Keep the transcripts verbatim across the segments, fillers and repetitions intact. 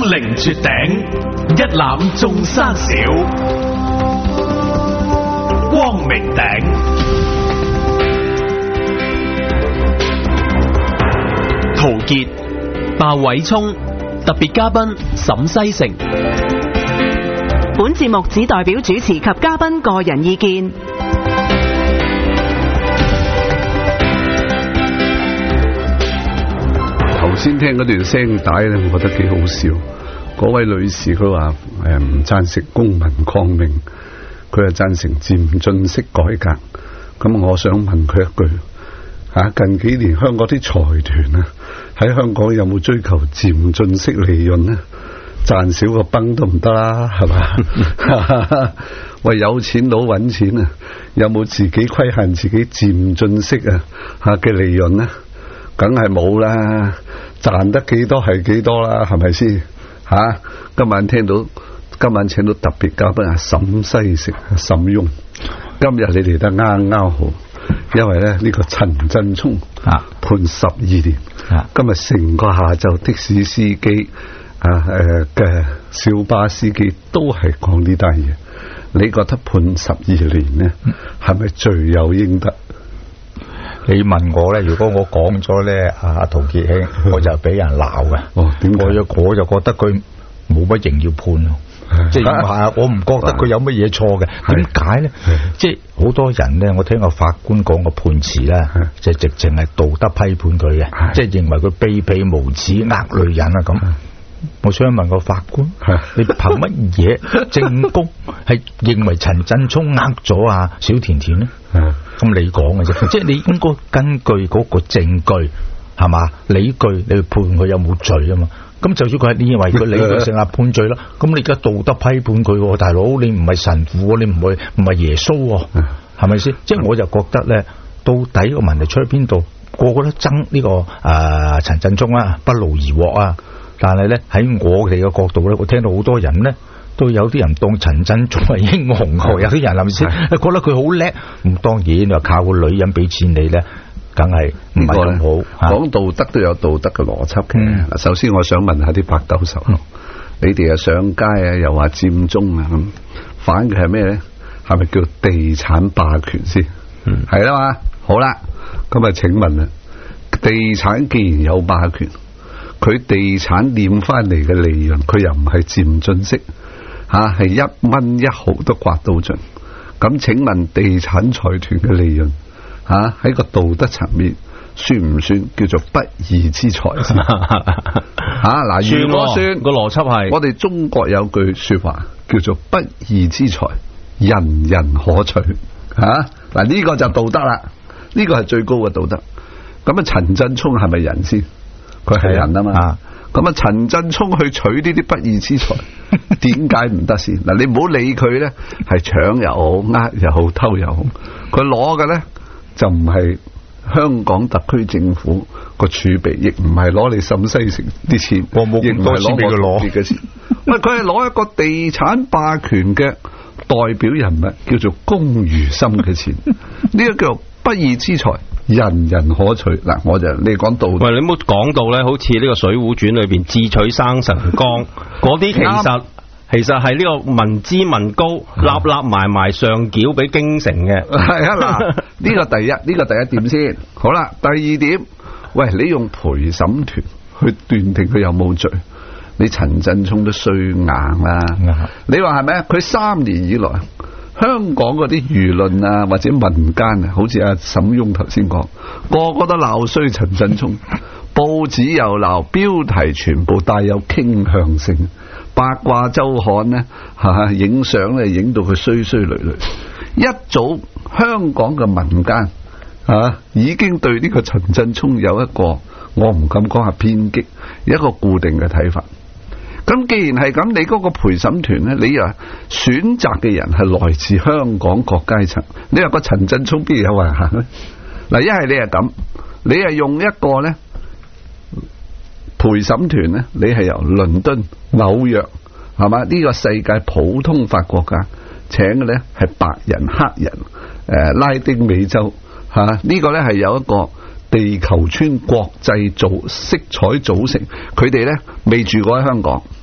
凌絕頂，一覽眾山小。光明頂，陶傑、鮑偉聰，特別嘉賓沈西城。 本節目只代表主持及嘉賓個人意見。 頭先聽嗰段聲帶咧，我覺得幾好笑。嗰位女士佢話誒唔贊成公民抗命，佢係贊成漸進式改革。咁我想問佢一句吓，近幾年香港啲財團啊，喺香港有冇追求漸進式利潤呢？賺少個崩都唔得啦，係嘛？喂，有錢佬揾錢啊，有冇自己規限自己漸進式啊吓嘅利潤呢？梗係冇啦，賺得幾多係幾多啦，係咪先？吓、啊，今晚聽到，今晚請到特別嘉賓啊，沈西城、沈翁。今日你嚟得啱啱好，因為咧呢、這個陳振聰啊判十二年，啊、今日成個下晝的士司機啊誒嘅、呃、小巴司機都係講呢單嘢。你覺得判十二年呢，係咪罪有應得？ 你問我咧，如果我講咗咧，阿陶傑兄，我就俾人鬧嘅。 哦，點解？ 我就我就覺得佢冇乜刑要判咯。即係係我唔覺得佢有乜嘢錯嘅。點解咧？即係好多人咧，我聽個法官講個判詞咧，就直情係道德批判佢嘅，即係認為佢卑鄙無恥、呃女人啊咁。我想問個法官，你憑乜嘢證供係認為陳振聰呃咗啊小甜甜咧？咁你講嘅啫，即係你應該根據嗰個證據係嘛理據，你去判佢有冇罪啊嘛。咁就算佢係你認為佢理據成立判罪啦，咁你而家道德批判佢，大佬你唔係神父，你唔係唔係耶穌，係咪先？即係我就覺得咧，到底個問題出喺邊度？個個都爭呢個誒陳振聰啊，不勞而獲啊！但係咧喺我哋嘅角度咧，我聽到好多人咧，都有啲人當陳振聰係英雄，有啲人係咪先？覺得佢好叻，咁當然你話靠個女人俾錢你咧，梗係唔係咁好。講道德都有道德嘅邏輯嘅。嗱、嗯，首先我想問下啲白斗手，嗯、你哋啊上街啊，又話佔中啊咁，反嘅係咩咧？係咪叫地產霸權先？嗯，係啦嘛。好啦，咁啊，請問啊，地產既然有霸權，佢地產斂翻嚟嘅利潤，佢又唔係漸進式，吓、啊、係一蚊一毫都刮到盡。咁請問地產財團嘅利潤，吓、啊、喺個道德層面算唔算叫做不義之財？吓嗱、啊，如果算個邏輯係， 我哋中國有句說話叫做不義之財，人人可取。吓嗱呢個就道德啦，呢、這個係最高嘅道德。咁啊，陳振聰係咪人先？佢係人啊嘛，咁啊陳振聰去取呢啲不義之財，點解唔得先？嗱，你唔好理佢咧，係搶又好，呃又好，偷又好，佢攞嘅咧就唔係香港特區政府個儲備，亦唔係攞你沈西城啲錢， 我冇咁多錢俾佢攞嘅錢。喂，佢係攞一個地產霸權嘅代表人物，叫做龔如心嘅錢，呢個叫不義之財。人人可取嗱，我就你講道。 喂，你唔好講到咧，好似呢個《水滸傳》裏邊智取生辰綱嗰啲，其實其實係呢個民脂民膏，立立埋埋上繳俾京城嘅。係啊，嗱，呢個第一，呢、呢個第一點先。好啦，第二點，喂，你用陪審團去斷定佢有冇罪，你陳振聰都衰硬啦。你話係咪啊？佢三年以來，香港嗰啲輿論啊，或者民間啊，好似阿沈翁頭先講，個個都鬧衰陳振聰，報紙又鬧，標題全部帶有傾向性，八卦周刊呢，吓影相咧影到佢衰衰累累。一早香港嘅民間啊，已經對呢個陳振聰有一個，我唔敢講係偏激，一個固定嘅睇法。咁既然係咁，你嗰個陪審團咧，你啊選擇嘅人係來自香港各階層，你話個陳振聰邊有人行咧？嗱，一係你係咁，你係用一個咧陪審團咧，你係由倫敦、紐約係嘛呢個世界普通法國家請嘅咧係白人、黑人、誒拉丁美洲吓呢、呢個咧係有一個地球村國際組色彩組成，佢哋咧未住過喺香港。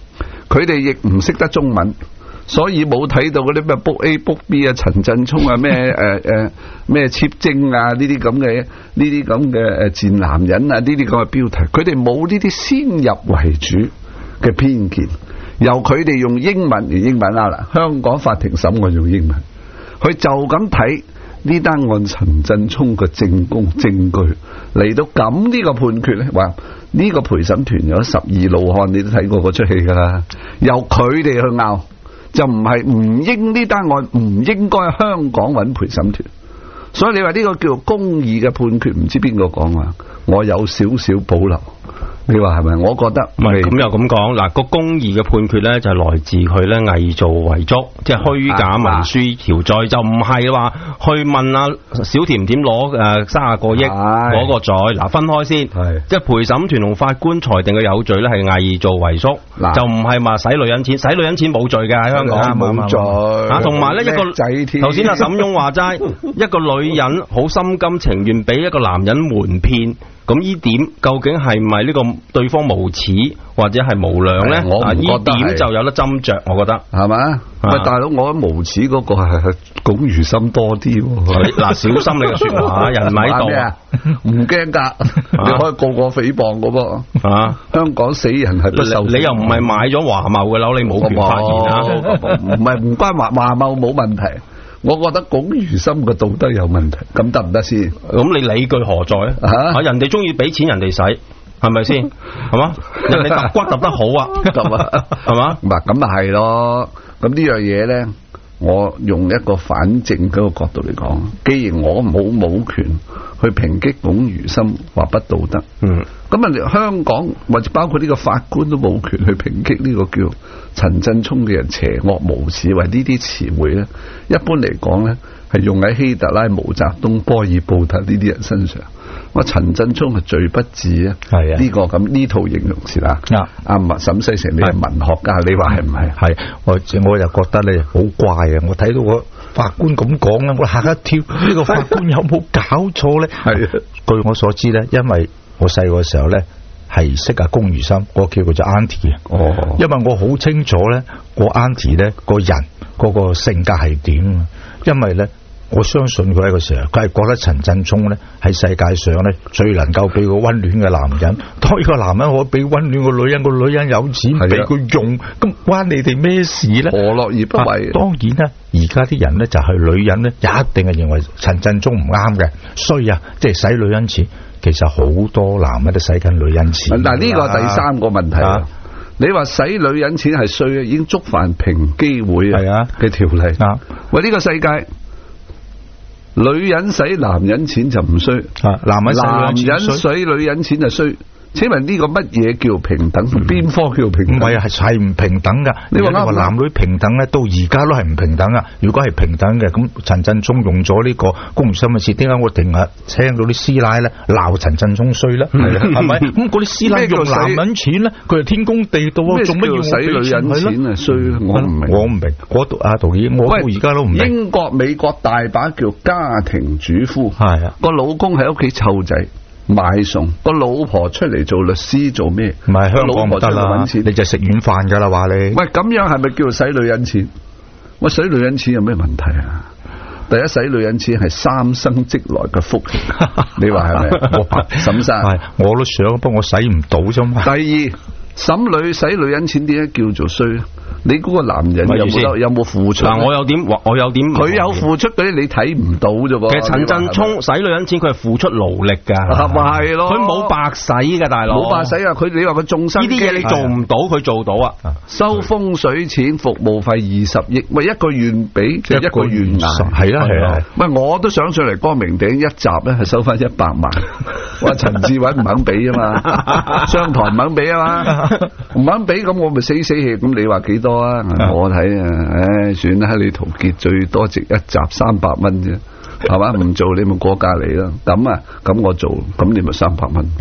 佢哋亦唔識得中文。所以冇睇到嗰啲咩 book A book B 啊，陳振聰啊，咩誒誒咩切精啊，呢啲咁嘅呢啲咁嘅誒賤男人啊，呢啲咁嘅標題，佢哋冇呢啲先入為主嘅偏見，由佢哋用英文而英文啊啦，香港法庭審案用英文，佢就咁睇呢單案陳振聰嘅證供證據嚟到咁呢個判決咧，話呢個陪審團有十二怒漢，你都睇過嗰出戲噶啦，由佢哋去拗。就唔係唔應呢單案唔應該香港揾陪審團，所以你話呢個叫做公義嘅判決，唔知邊個講啊？我有少少保留。你話係咪？我覺得唔係咁又咁講嗱，個公義嘅判決咧就係來自佢咧偽造遺囑，即係虛假文書條罪，就唔係話去問阿小甜甜攞誒三十個億嗰個罪。嗱，分開先，即係陪審團同法官裁定嘅有罪咧係偽造遺囑，就唔係話洗女人錢，洗女人錢冇罪嘅喺香港冇罪。 啊，同埋咧一個頭先阿沈庸話齋，一個女人好心甘情願俾一個男人瞞騙。咁呢點究竟係咪呢個對方無恥或者係無良咧？ 我唔覺得， 呢點就有得斟酌，我覺得係嘛？喂，大佬，我無恥嗰個係係龔如心多啲。 嗱，小心你嘅說話，人唔喺度， 唔驚噶，你可以告我誹謗噶噃。啊，香港死人係不受， 你又唔係買咗華懋嘅樓，你冇權發言啊？ 唔係唔關華華懋冇問題。我覺得龔如心嘅道德有問題，咁得唔得先？咁你理據何在啊？啊，人哋中意俾錢人哋使，係咪先？係嘛？人哋揼骨揼得好啊，咁啊，係嘛？唔係咁咪係咯？咁呢樣嘢咧，我用一個反證嗰個角度嚟講，既然我冇冇權去抨擊龔如心話不道德，嗯，咁啊，香港或者包括呢個法官都冇權去抨擊呢個叫陳振聰嘅人邪惡無恥，為呢啲詞彙咧，一般嚟講咧係用喺希特拉、毛澤東、波爾布特呢啲人身上。我陳振聰係罪不至啊，係啊，呢個咁呢套形容詞啦。啊，阿麥沈西成，你係文學家，你話係唔係？係，我我又覺得你好怪啊！我睇到個法官咁講咧，我嚇一跳，呢個法官有冇搞錯咧？係啊，據我所知咧，因為我細個時候咧係識阿龔如心，我叫佢做 Auntie 哦，因為我好清楚咧，個 Auntie 咧個人嗰個性格係點，因為咧。我相信佢喺個時候，佢係覺得陳振聰咧喺世界上咧最能夠俾個溫暖嘅男人。當呢個男人可以俾溫暖個女人，個女人有錢俾佢用，咁關你哋咩事咧？何樂而不為？當然啦，而家啲人咧就係女人咧，一定係認為陳振聰唔啱嘅，衰啊！即係使女人錢，其實好多男人都使緊女人錢。但係呢個第三個問題，啊、你話使女人錢係衰啊，已經觸犯平機會啊嘅條例。啊、喂，呢、這個世界。女人使男人錢就唔衰，男人男人使女人錢就衰。請問呢個乜嘢叫平等？邊、嗯、科叫平等？唔係啊，係係唔平等噶。你話話男女平等咧，到而家都係唔平等啊！如果係平等嘅，咁陳振聰用咗呢個龔如心嘅事，點解我成日聽到啲師奶咧鬧陳振聰衰咧？係啊，係咪？咁嗰啲師奶用男人錢咧，佢係天公地道啊！做乜要使女人錢啊？衰、嗯，我唔明，我唔明。我讀阿杜爾，我到而家都唔明。英國、美國大把叫家庭主婦，係啊，個老公喺屋企湊仔。買餸，個老婆出嚟做律師做咩？唔係香港唔得啦，你就食軟飯噶啦話你。喂，咁樣係咪叫做使女人錢？喂，使女人錢有咩問題啊？第一，使女人錢係三生積來嘅福氣，你話係咪？我沈生，我都想，不過我使唔到啫嘛。第二，審女使女人錢點解叫做衰？你估個男人有冇有冇付出？嗱，我有點，我有點，佢有付出嗰啲你睇唔到啫噃。其實陳振聰使女人錢，佢係付出勞力噶，咪係咯？佢冇白使噶，大佬冇白使啊！佢你話佢眾生呢啲嘢你做唔到，佢做到啊！收風水錢、服務費二十億，喂，一個願俾就一個願捱，係啦係啦。喂，我都想上嚟光明頂一集咧，係收翻一百萬。話陳志偉唔肯俾啊嘛，商台唔肯俾啊嘛，唔肯俾咁我咪死死氣。咁你話幾多？我睇啊，唉，算啦，你陶傑最多值一集三百蚊啫，係嘛？唔做你咪過價嚟咯。咁啊，咁我做，咁你咪三百蚊。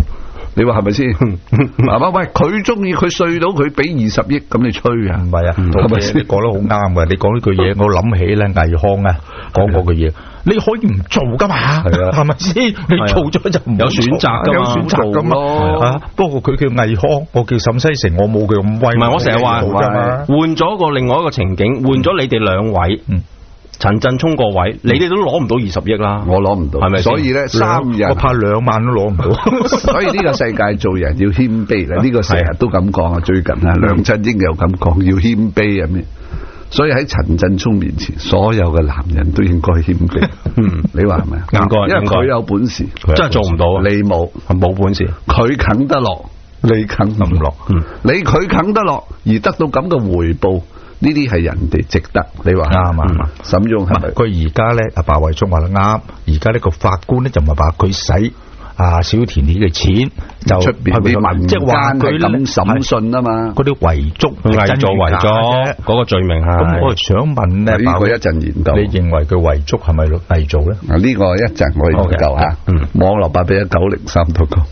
你話係咪先？係嘛？喂，佢中意佢稅到佢俾二十億，咁你吹啊？ 唔係啊，係咪先？你講得好啱嘅，你講呢句嘢，我諗起咧倪匡啊講過嘅嘢，你可以唔做噶嘛？係啊，係咪先？你做咗就唔有選擇噶嘛， 有選擇噶嘛。啊，不過佢叫倪匡，我叫沈西城，我冇佢咁威。 唔係，我成日話換咗個另外一個情景，換咗你哋兩位。嗯。陳振聰個位，你哋都攞唔到二十億啦， 我攞唔到，係咪？所以咧，三人我怕兩萬都攞唔到。 所以呢個世界做人要謙卑啦，呢個成日都咁講啊。最近啊，梁振英又咁講，要謙卑啊咩？所以喺陳振聰面前，所有嘅男人都應該謙卑。嗯，你話係咪？ 應該， 因為佢有本事， 真係做唔到， 你冇， 冇本事， 佢啃得落，你啃唔落。嗯，你佢啃得落，而得到咁嘅回報。呢啲係人哋值得，你話啱啊？沈勇係咪？ 佢而家咧，阿白慧聰話得啱。而家呢個法官咧就唔係話佢使啊小田呢嘅錢，就出邊啲民間係咁審訊啊嘛。 嗰啲遺囑偽造遺囑嗰個罪名係。 咁我想問咧， 呢個一陣研究。 你認為佢遺囑係咪偽造咧？ 啊，呢個一陣我研究下。嗯，網絡八比一九零三度高。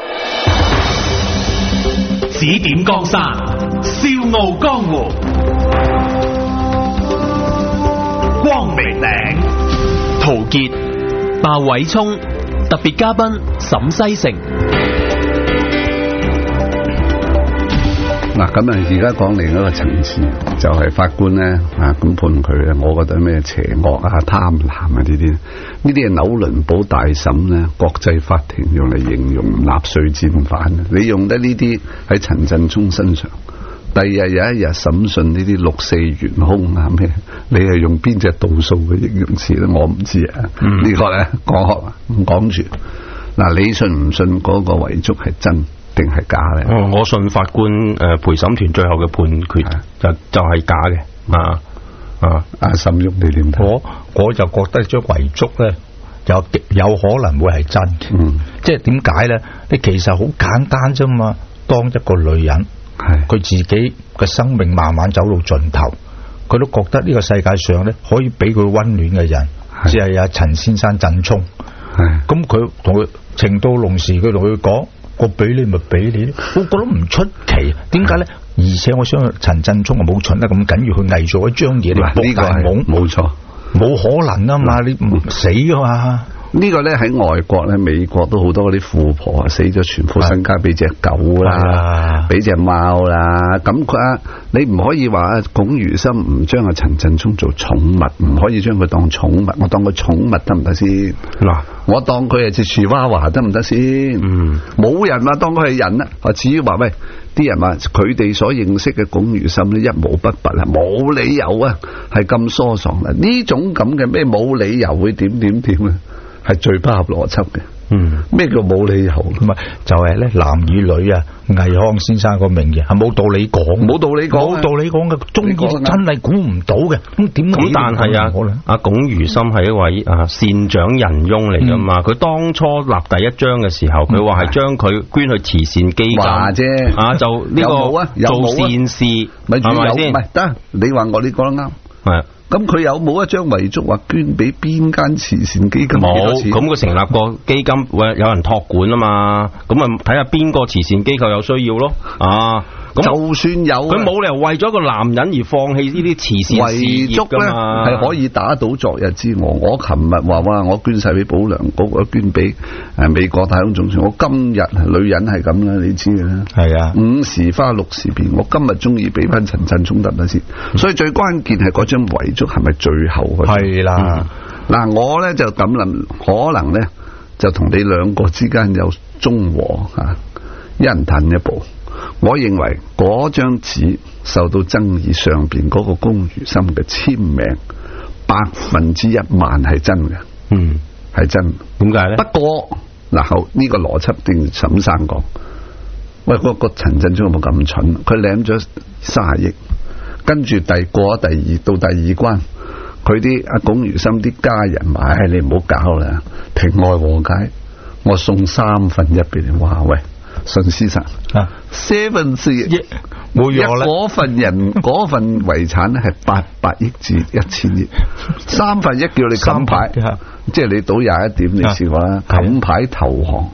指點江山，笑傲江湖。光明頂，陶傑、鮑偉聰，特別嘉賓沈西城。 嗱，咁啊，而家講另一個層次，就係、是、法官咧啊，咁判佢咧，我覺得咩邪惡啊、貪婪啊呢啲，呢啲係紐倫堡大審咧，國際法庭用嚟形容納粹戰犯。你用得呢啲喺陳振聰身上。第二日有一日審訊呢啲六四元兇啊咩？你係用邊隻度數嘅形容詞咧？我唔知啊。嗯、個呢個咧講學唔講住。嗱，你信唔信嗰個遺囑係真定係假咧、 嗯？我信法官誒、呃、陪審團最後嘅判決的就就係假嘅。啊啊！ 阿沈旭你點睇？ 我我就覺得張遺囑咧有有可能會係真嘅。嗯，即係點解咧？你其實好簡單啫嘛。當一個女人。係佢自己嘅生命慢慢走到盡頭，佢都覺得呢個世界上咧可以俾佢溫暖嘅人，只係阿陳先生振聰。係咁佢同佢情到濃時，佢同佢講：我俾你咪俾你，我覺得唔出奇。點解咧？而且我相信陳振聰冇蠢得咁緊要去偽造一張嘢嚟博大懵，冇錯，冇可能啊嘛！你唔死噶嘛？ 呢個咧喺外國咧，美國都好多嗰啲富婆啊，死咗全副身家俾隻狗啦，俾隻貓啦。咁佢啊，你唔可以話啊，龔如心唔將阿陳振聰做寵物，唔可以將佢當寵物。我當佢寵物得唔得先？嗱，我當佢係隻芝娃娃得唔得先？嗯，冇人話當佢係人啦。啊，至於話喂，啲人話佢哋所認識嘅龔如心咧，一毛不拔啊，冇理由啊，係咁疏爽啊。呢種咁嘅咩冇理由會點點點啊？係最不合邏輯嘅。嗯，咩叫冇理由？唔係就係、是、咧，男與女啊，倪匡先生個名言係冇道理講， 冇道理講， 冇道理講嘅，中意真係估唔到嘅。咁點解？ 咁但係啊，阿龔如心係一位啊善長仁翁嚟噶嘛？佢、嗯、當初立第一章嘅時候，佢話係將佢捐去慈善基金啫，啊就呢個做善事，係咪先？ 唔係得，你話我你講得啱，係。咁佢有冇一張遺囑話捐俾邊間慈善基金？ 冇，咁佢成立個基金，會有人託管啊嘛，咁啊睇下邊個慈善機構有需要咯，啊。 就算有， 佢冇理由為咗個男人而放棄呢啲慈善事業噶嘛， 係可以打倒昨日之我。我琴日話哇，我捐晒俾保良局，我捐俾誒美國太空總署。我今日女人係咁啦，你知嘅啦。係啊，五時花六時變。我今日中意俾翻陳振聰得唔得先？所以最關鍵係嗰張遺囑係咪最後嗰張？係啦，嗱、嗯、我咧就咁諗，可能咧就同你兩個之間有中和吓，一人褪一步。我認為嗰張紙受到爭議，上邊嗰個龔如心嘅簽名百分之一萬係真嘅，嗯，係真。點解咧？不過嗱後呢個邏輯定沈生講，喂，嗰個陳振聰有冇咁蠢？佢領咗卅億，跟住第過咗第二到第二關，佢啲阿龔如心啲家人話：唉，你唔好搞啦，庭外和解，我送三分一俾你。哇，喂！信先生啊 ，seven 四億，冇用啦。嗰份人嗰份遺產咧係八百億至一千億，三分一叫你冚牌，即係你賭廿一點，你試過啦，冚牌投降。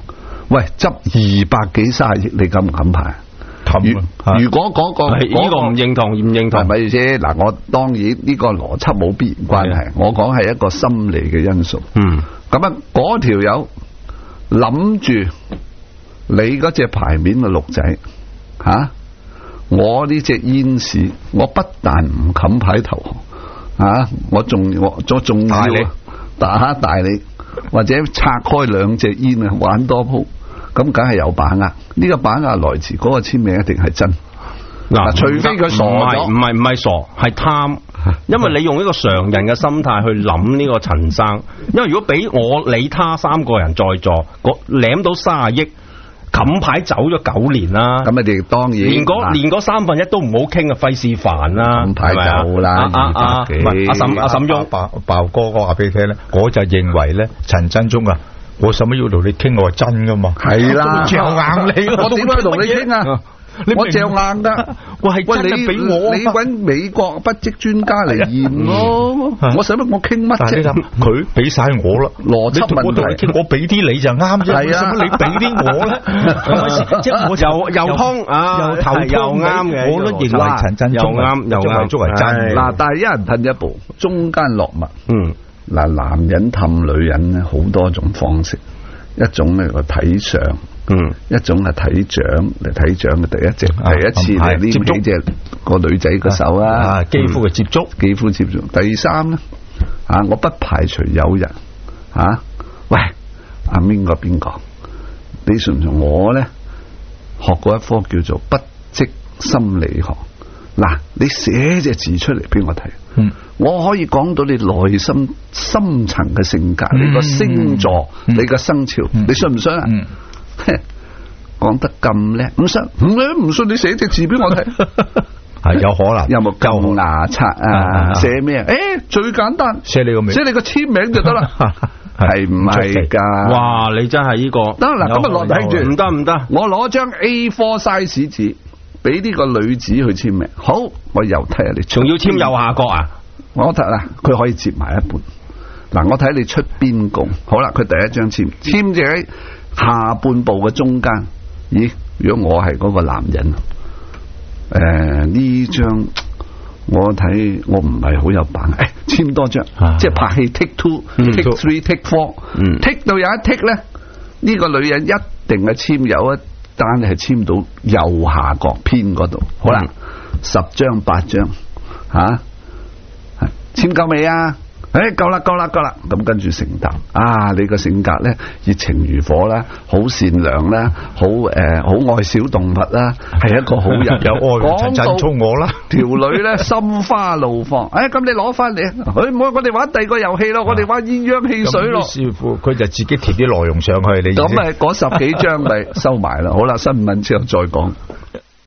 喂，執二百幾卅億，你敢唔敢排？如如果嗰、嗰個呢、嗰個唔認同，唔認同， 係咪意思？嗱，我當然呢個邏輯冇必然關係，我講係一個心理嘅因素。 嗯， 咁啊，嗰條友諗住你嗰隻牌面嘅鹿仔吓、啊，我呢隻煙士，我不但唔冚牌投降啊，我仲我仲仲要打下大你，或者拆開兩隻煙啊，玩多鋪。咁梗係有把握，呢、這個把握來自嗰個簽名一定係真。嗱，除非佢傻咗， 唔係唔係傻，係貪。因為你用一個常人嘅心態去諗呢個陳生，因為如果俾我你他三個人在座，攬到卅億，冚牌走咗九年啦。 咁你哋當然連嗰連嗰三分一都唔好傾啊，費事煩啦。 冚牌走啦， 阿阿阿阿沈阿沈雍爆爆哥，我話俾你聽咧，我就認為咧，陳振中啊。我使乜要同你傾？我係真噶嘛？ 係啦， 嚼硬你， 我點解同你傾啊？我嚼硬噶， 我係真係俾我， 你搵美國筆跡專家嚟驗咯。我使乜我傾乜啫？ 佢俾晒我啦， 邏輯問題。 我俾啲你就啱啫。係啊，你俾啲我咧，即係我又又通啊，又頭又啱嘅。我都認為陳振中又啱又啱， 足係真。 嗱，但係一人褪一步，中間落墨。 嗯。 嗱，男人氹女人咧，好多種方式，一種咧個睇相，嗯，一種係睇掌嚟睇掌嘅第一隻，啊、第一次嚟呢幾隻個女仔個手啊， 啊，肌膚嘅接觸， 肌膚接觸。第三咧，啊，我不排除有人，啊，喂，阿邊個邊個，你信唔信我咧？學過一科叫做筆跡心理學，嗱，你寫隻字出嚟俾我睇。嗯，我可以講到你內心深層嘅性格，嗯、你個星座，嗯、你個生肖，嗯、你信唔信啊？講、嗯、得咁叻，唔信唔信唔信你寫隻字俾我睇， 係有可能。 有冇夠牙刷啊？寫咩啊？誒、欸，最簡單，寫你個名，寫你個簽名就得啦。係唔係噶？ 哇！你真係呢、這個得啦，咁啊落睇住， 唔得唔得， 我攞張 A 四 size 紙。俾呢個女子去簽名，好，我又睇下你， 仲要簽右下角啊？ 我睇啦，佢可以接埋一半。嗱，我睇你出邊共，好啦，佢第一張簽，簽住喺下半部嘅中間。咦？如果我係嗰個男人，誒、呃、呢張我睇我唔係好有把握，誒簽多張，啊、即係拍戲 take two、take three、take four，take 到有一 take 咧，呢、這個女人一定係簽有一。單係簽到右下角偏嗰度，好啦，十張八張，吓，簽夠未啊？誒，夠啦，夠啦，夠啦，咁跟住承答啊！你個性格咧，熱情如火啦，好善良啦，好誒，好愛小動物啦，係一個好人， 有愛陳振聰我啦， 條女咧心花怒放，誒，咁你攞翻嚟，誒，唔好，我哋玩第二個遊戲咯，我哋玩鴛鴦戲水咯。師傅佢就自己填啲內容上去，你咁咪嗰十幾張咪收埋啦。好啦，新聞之後再講。